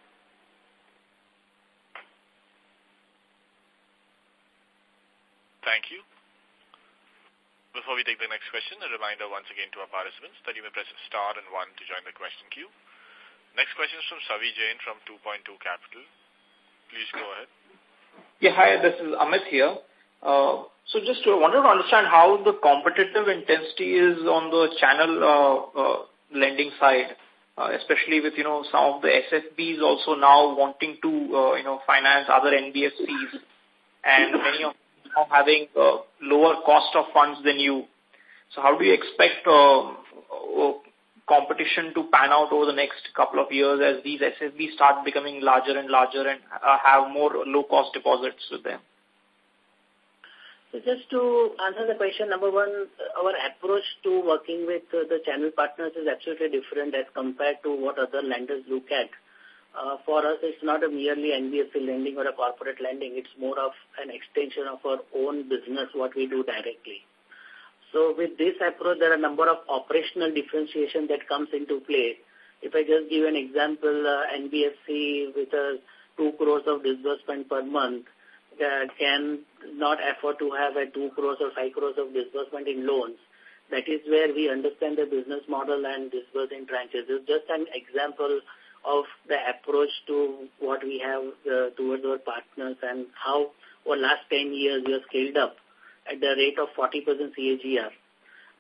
S4: Thank you. Before we take the next question, a reminder once again to our participants that you may press star and one to join the question queue. Next question is from Savi Jain from two point two Capital. Please go ahead.
S11: Yeah, hi, this is Amit here. Uh, so just uh, wanted to understand how the competitive intensity is on the channel uh, uh, lending side, uh, especially with, you know, some of the S F Bs also now wanting to, uh, you know, finance other N B F Cs and many of them now having uh, lower cost of funds than you. So how do you expect uh, uh, competition to pan out over the next couple of years as these S F Bs start becoming larger and larger and uh, have more low-cost deposits with them?
S2: So just to answer the question, number one, our approach to working with uh, the channel partners is absolutely different as compared to what other lenders look at. Uh, for us, it's not a merely N B F C lending or a corporate lending. It's more of an extension of our own business, what we do directly. So with this approach, there are a number of operational differentiation that comes into play. If I just give an example, uh, N B F C with a two crores of disbursement per month uh, can not afford to have a two crores or five crores of disbursement in loans. That is where we understand the business model and disburse in tranches. It's just an example of the approach to what we have uh, towards our partners and how over last ten years we have scaled up at the rate of forty percent C A G R.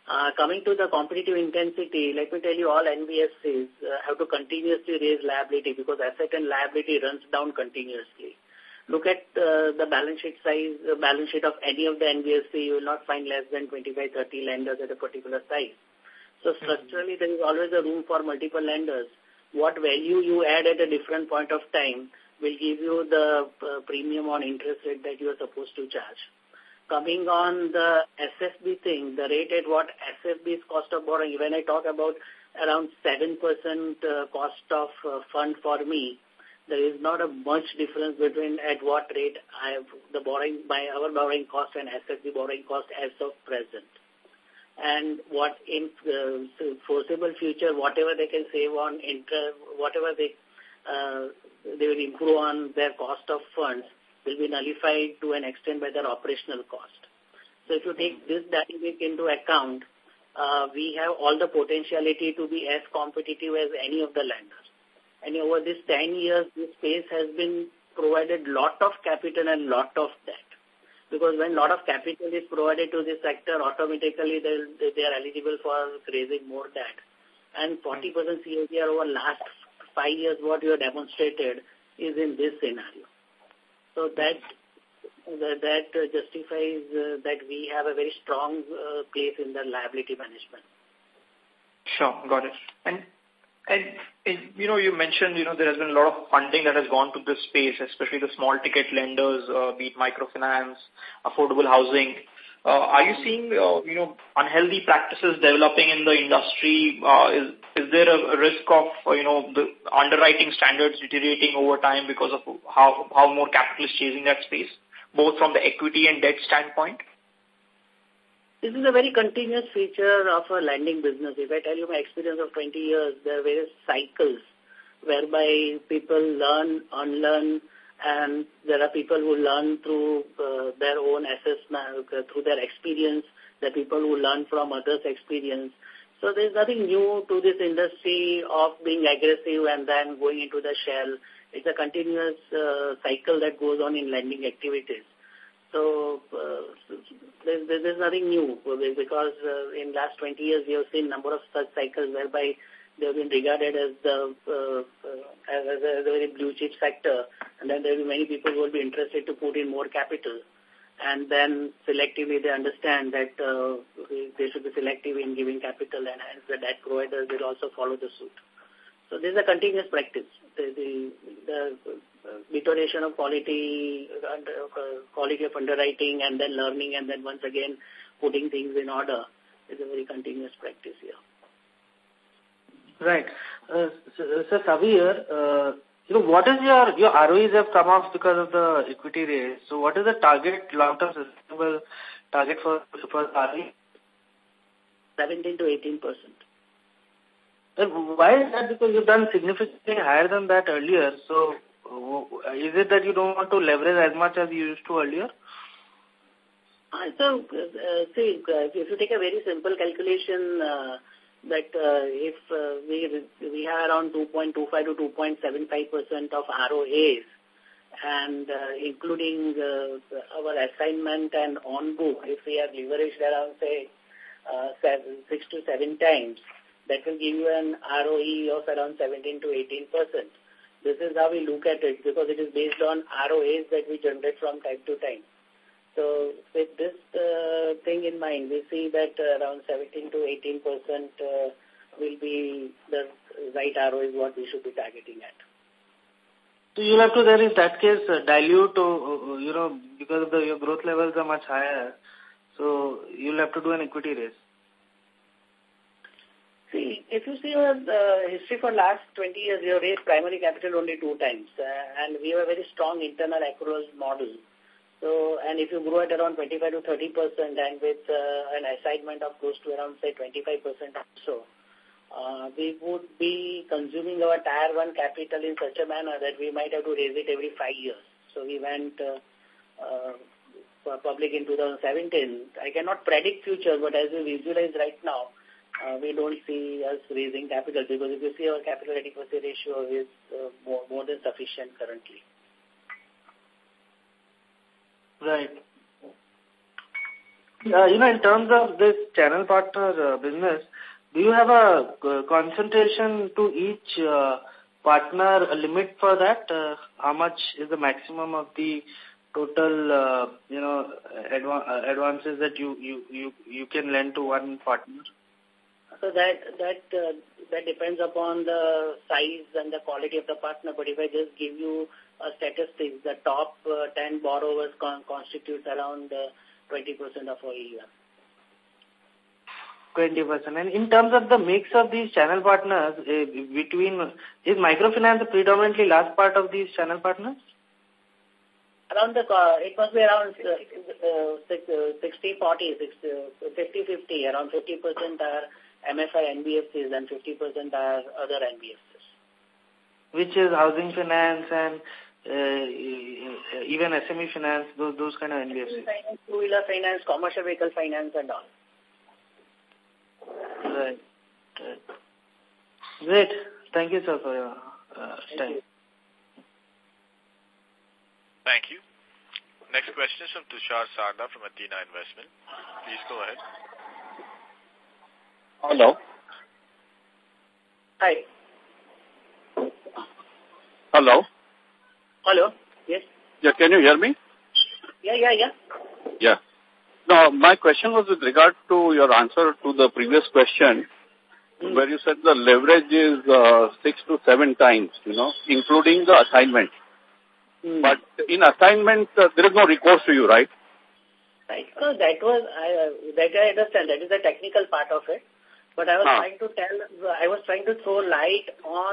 S2: Uh, coming to the competitive intensity, let me tell you, all N B F Cs uh, have to continuously raise liability because asset and liability runs down continuously. Look at uh, the balance sheet size, uh, balance sheet of any of the N B F C, you will not find less than twenty-five, thirty lenders at a particular size. So structurally, there is always a room for multiple lenders. What value you add at a different point of time will give you the uh, premium on interest rate that you are supposed to charge. Coming on the S F B thing, the rate at what S F B's cost of borrowing, when I talk about around seven percent uh, cost of uh, fund for me, there is not a much difference between at what rate I have the borrowing, my, our borrowing cost and S F B borrowing cost as of present. And what in the uh, foreseeable future, whatever they can save on interest, whatever they, uh, they will improve on their cost of funds, will be nullified to an extent by their operational cost. So if you take this dynamic into account, uh, we have all the potentiality to be as competitive as any of the lenders. And over these ten years, this space has been provided lot of capital and lot of debt. Because when lot of capital is provided to this sector, automatically they, they are eligible for raising more debt. And forty percent C A G R over last five years, what you have demonstrated is in this scenario. So that that, that uh, justifies uh, that we have a very strong uh, place in the liability management.
S11: Sure, got it. And, and, and, you know, you mentioned, you know, there has been a lot of funding that has gone to this space, especially the small ticket lenders, uh, be it microfinance, affordable housing. Uh, are you seeing, uh, you know, unhealthy practices developing in the industry? Uh, is, is there a risk of, uh, you know, the underwriting standards deteriorating over time because of how, how more capital is chasing that space, both from the equity and debt standpoint?
S2: This is a very continuous feature of a lending business. If I tell you my experience of twenty years, there are various cycles whereby people learn, unlearn, and there are people who learn through uh, their own assessment, uh, through their experience. There are people who learn from others' experience. So there's nothing new to this industry of being aggressive and then going into the shell. It's a continuous uh, cycle that goes on in lending activities. So uh, there's, there's nothing new because uh, in last twenty years we have seen number of such cycles whereby they have been regarded as the uh, uh, as, a, as a very blue chip sector, and then there will be many people who will be interested to put in more capital, and then selectively they understand that uh, they should be selective in giving capital, and hence the debt providers will also follow the suit. So this is a continuous practice. The, the, the deterioration of quality, uh, quality of underwriting, and then learning, and then once again putting things in order is a very continuous practice here.
S6: Right. Uh, so, so Savir, uh, you know, what is your, your R O Es have come off because of the equity raise. So what is the target, long-term sustainable target for, for R O E?
S2: seventeen to eighteen percent.
S6: And why is that? Because you've done significantly higher than that earlier. So is it that you don't want to leverage as much as you used to earlier?
S2: Uh, so, uh, see, uh, if you take a very simple calculation, uh, that uh, if uh, we we have around two point two five to two point seven five percent of R O As, and uh, including uh, our assignment and on book, if we are leveraged around say uh, seven, six to seven times, that will give you an R O E of around seventeen to eighteen percent. This is how we look at it because it is based on R O As that we generate from time to time. So with this uh, thing in mind, we see that uh, around seventeen to eighteen percent uh, will be the right R O is what we should be targeting at.
S6: So you'll have to then in that case uh, dilute, uh, you know, because of the, your growth levels are much higher. So you'll have to do an equity raise.
S2: See, if you see our uh, history for last twenty years, we have raised primary capital only two times, uh, and we have a very strong internal accruals model. So, and if you grow at around twenty-five to thirty percent and with uh, an assignment of close to around, say, twenty-five percent or so, uh, we would be consuming our tier one capital in such a manner that we might have to raise it every five years. So we went uh, uh, public in two thousand seventeen. I cannot predict future, but as we visualize right now, uh, we don't see us raising capital because if you see our capital adequacy ratio is uh, more, more than sufficient currently.
S6: Right. Uh, you know, in terms of this channel partner uh, business, do you have a uh, concentration to each uh, partner, a limit for that? Uh, how much is the maximum of the total, uh, you know, adva uh, advances that you, you, you, you can lend to one partner?
S2: So that that uh, that depends upon the size and the quality of the partner. But if I just give you a statistic, the top uh, ten borrowers con constitute around uh, twenty percent of our A U M.
S6: twenty percent. And in terms of the mix of these channel partners, uh, between, is microfinance a predominantly large part of these channel partners?
S2: Around the, uh, it must be around uh, sixty forty, fifty fifty, around fifty percent are M F I N B F Cs and fifty percent are other N B F Cs.
S6: Which is housing finance and uh, even S M E finance, those, those kind of N B F Cs.
S2: Two-wheeler finance, commercial vehicle finance and all.
S6: Right. Right. Great. Thank you, sir, for your uh, time.
S2: You.
S4: Thank you. Next question is from Tushar Sarda from Athena Investment. Please go ahead.
S12: Hello.
S2: Hi.
S12: Hello.
S2: Hello. Yes.
S12: Yeah, can you hear me?
S2: Yeah, yeah, yeah.
S12: Yeah. Now, my question was with regard to your answer to the previous question, mm. where you said the leverage is uh, six to seven times, you know, including the assignment. Mm. But in assignment, uh, there is no recourse to you, right?
S2: Right. No, that was, I, uh, that I understand. That is the technical part of it. But I was ah. trying to tell, I was trying to throw light on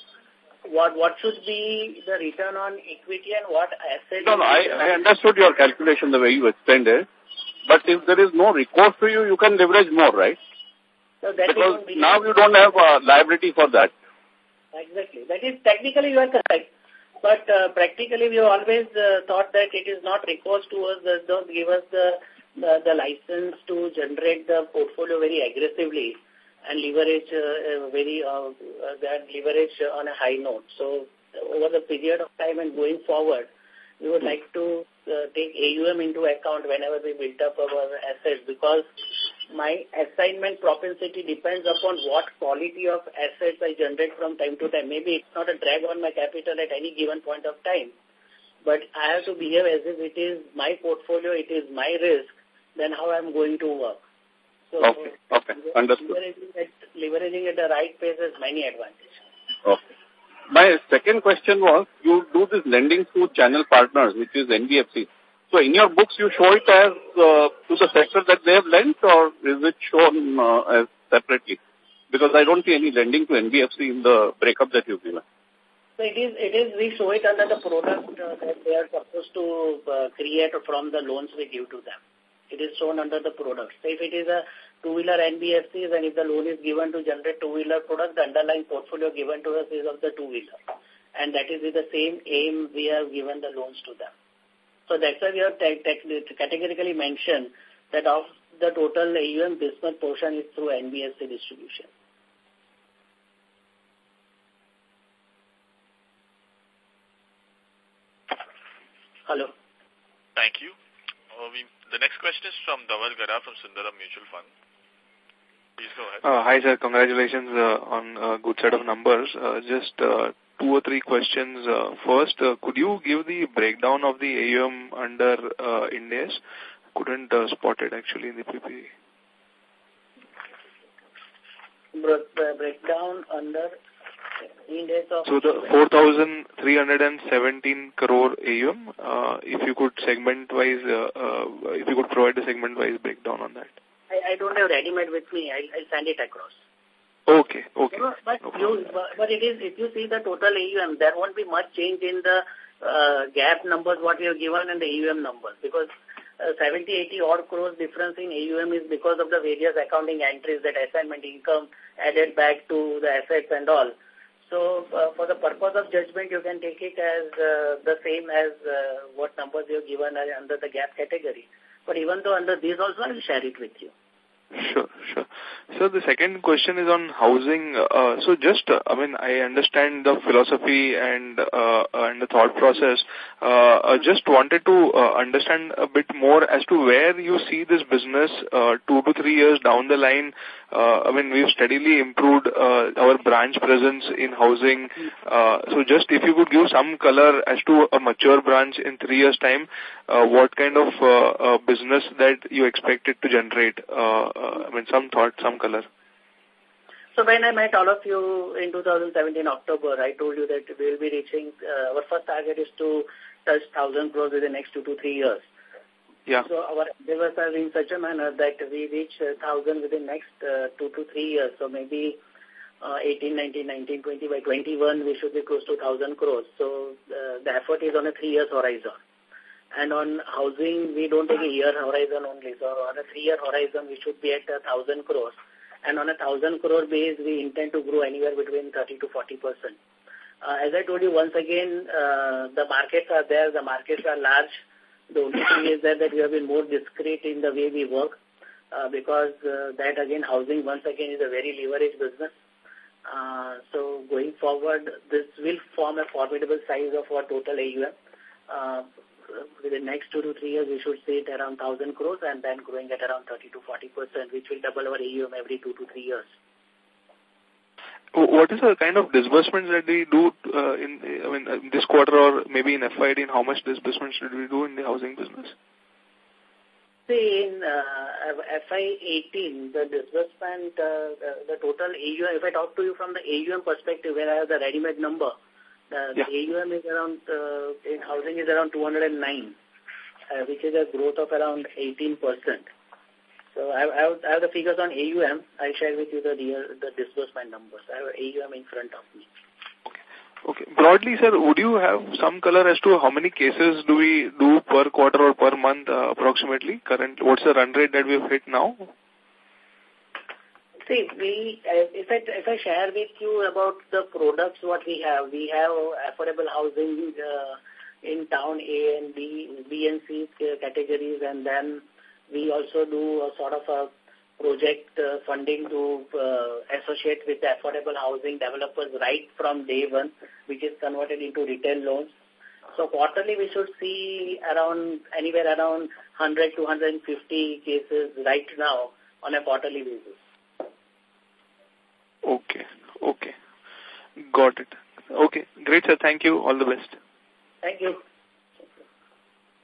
S2: what what should be the return on equity and what asset.
S12: No, no, I, I understood your calculation the way you explained it. But if there is no recourse to you, you can leverage more, right?
S2: So that
S12: because now you don't have a liability for that.
S2: Exactly. That is, technically you are correct. But uh, practically we have always uh, thought that it is not recourse to us, that don't give us the, the, the license to generate the portfolio very aggressively and leverage uh, very uh, that leverage on a high note. So over the period of time and going forward, we would like to uh, take A U M into account whenever we build up our assets, because my assignment propensity depends upon what quality of assets I generate from time to time. Maybe it's not a drag on my capital at any given point of time, but I have to behave as if it is my portfolio, it is my risk, then how I'm going to work. So
S12: okay, okay, understood.
S2: Leveraging at, leveraging at the right pace has many advantages.
S12: Okay. My second question was, you do this lending through channel partners, which is N B F C. So in your books, you show it as uh, to the sector that they have lent, or is it shown uh, as separately? Because I don't see any lending to N B F C in the breakup that you've given.
S2: So it is, it is, we show it under the product uh, that they are supposed to uh, create from the loans we give to them. It is shown under the product. So if it is a two-wheeler N B F Cs and if the loan is given to generate two-wheeler product, the underlying portfolio given to us is of the two-wheeler. And that is with the same aim we have given the loans to them. So that's why we have categorically mentioned that of the total A U M, this much portion is through N B F C distribution. Hello.
S4: Thank you. Uh, we, the next question is from Dhaval Gara from Sundaram Mutual Fund. Please go ahead.
S13: Uh, hi, sir. Congratulations uh, on a good set of numbers. Uh, just uh, two or three questions. Uh, first, uh, could you give the breakdown of the A U M under uh, Ind AS? Couldn't uh, spot it actually in the P P T.
S2: Breakdown under Ind AS of...
S13: So the four thousand three hundred seventeen crore A U M, uh, if you could segment-wise, uh, uh, if you could provide a segment-wise breakdown on that.
S2: I, I don't have ready-made with me. I'll, I'll send it across.
S13: Okay, okay.
S2: So, but, no you, but it is, if you see the total A U M, there won't be much change in the uh, gap numbers what we have given and the A U M numbers, because uh, seventy, eighty odd crores difference in A U M is because of the various accounting entries, that assignment income added back to the assets and all. So uh, for the purpose of judgment, you can take it as uh, the same as uh, what numbers you have given under the gap category. But even though under these also, I will share it with you.
S13: Sure, sure. So the second question is on housing. Uh, so just, uh, I mean, I understand the philosophy and uh, and the thought process. Uh, I just wanted to uh, understand a bit more as to where you see this business uh, two to three years down the line. Uh, I mean, we've steadily improved uh, our branch presence in housing. Uh, so just if you could give some color as to a mature branch in three years' time, uh, what kind of uh, uh, business that you expect it to generate? Uh, uh, I mean, some thought, some color.
S2: So when I met all of you in two thousand seventeen October, I told you that we will be reaching, uh, our first target is to touch one thousand crores within the next two to three years.
S13: Yeah.
S2: So our endeavors are in such a manner that we reach one thousand within the next uh, two to three years. So maybe uh, eighteen, nineteen, nineteen, twenty, by twenty-one we should be close to one thousand crores. So uh, the effort is on a three years horizon. And on housing, we don't take a year horizon only. So on a three-year horizon, we should be at one thousand crores. And on a one thousand crore base, we intend to grow anywhere between thirty to forty percent. Uh, as I told you once again, uh, the markets are there, the markets are large. The only thing is that, that we have been more discreet in the way we work uh, because uh, that again, housing once again is a very leveraged business. Uh, so going forward, this will form a formidable size of our total A U M. Uh, within the next two to three years, we should see it around one thousand crores and then growing at around thirty to forty percent, which will double our A U M every two to three years.
S13: What is the kind of disbursements that we do uh, in, I mean, uh, this quarter or maybe in F Y eighteen? How much disbursements did we do in the housing business?
S2: See, in uh, F Y eighteen, the disbursement, uh, the, the total A U M, if I talk to you from the A U M perspective, where I have the ready-made number, the,
S13: yeah.
S2: the A U M is around, uh, in housing is around two hundred nine, uh, which is a growth of around eighteen percent. So I have, I, have, I have the figures on A U M. I share with you the the disbursement numbers. I have A U M in front of me.
S13: Okay. Okay. Broadly, sir, would you have some color as to how many cases do we do per quarter or per month uh, approximately? Current, what's the run rate that we've hit now?
S2: See, we, if I, if I share with you about the products what we have, we have affordable housing uh, in town A and B, B and C categories, and then we also do a sort of a project uh, funding to uh, associate with the affordable housing developers right from day one, which is converted into retail loans. So quarterly we should see around anywhere around one hundred to one hundred fifty cases right now on a quarterly basis.
S13: Okay, okay. Got it. Okay, great sir. Thank you. All the best.
S2: Thank you.